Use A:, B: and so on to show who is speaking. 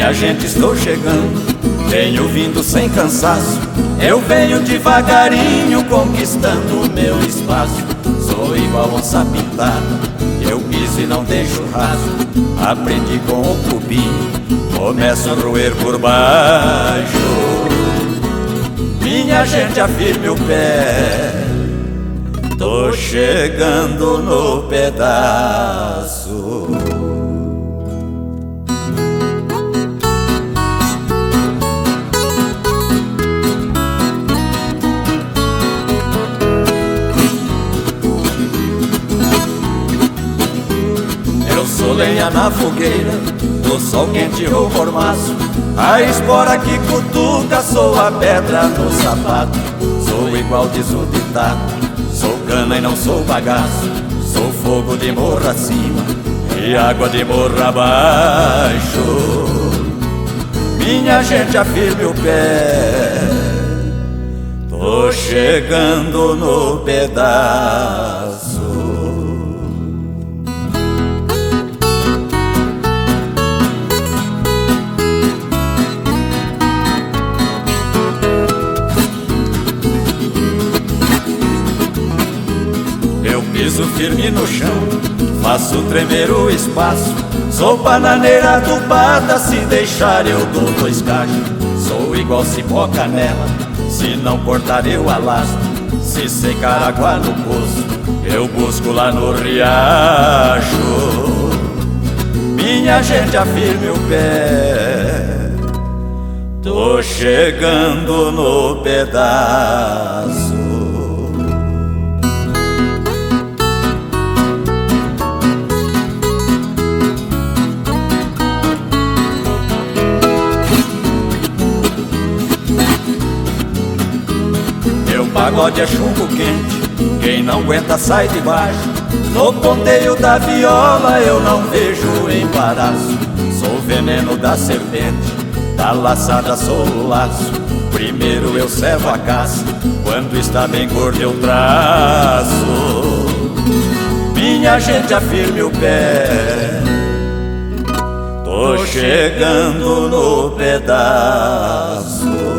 A: Minha gente, estou chegando, venho vindo sem cansaço. Eu venho devagarinho conquistando o meu espaço. Sou igual onça pintada, eu piso e não deixo rastro. Aprendi com o cubinho, começo a roer por baixo. Minha gente, afirme o pé, tô chegando no pedaço. Eu sou lenha na fogueira, do sol quente ou mormaço. A espora que cutuca, sou a pedra no sapato. Sou igual diz o ditado, sou cana e não sou bagaço. Sou fogo de morro acima e água de morro abaixo. Minha gente, afirme o pé, tô chegando no pedaço. Piso firme no chão, faço tremer o espaço. Sou bananeira adubada, se deixar eu dou 2 cachos. Sou igual cipó canela, se não cortar eu alastro. Se secar água no poço, eu busco lá no riacho. Minha gente, afirme o pé, tô chegando no pedaço. Pagode é chumbo quente, quem não aguenta sai de baixo. No ponteio da viola eu não vejo embaraço. Sou veneno da serpente, da laçada sou o laço. Primeiro eu servo a caça, quando está bem gordo eu traço. Minha gente, afirme o pé, tô chegando no pedaço.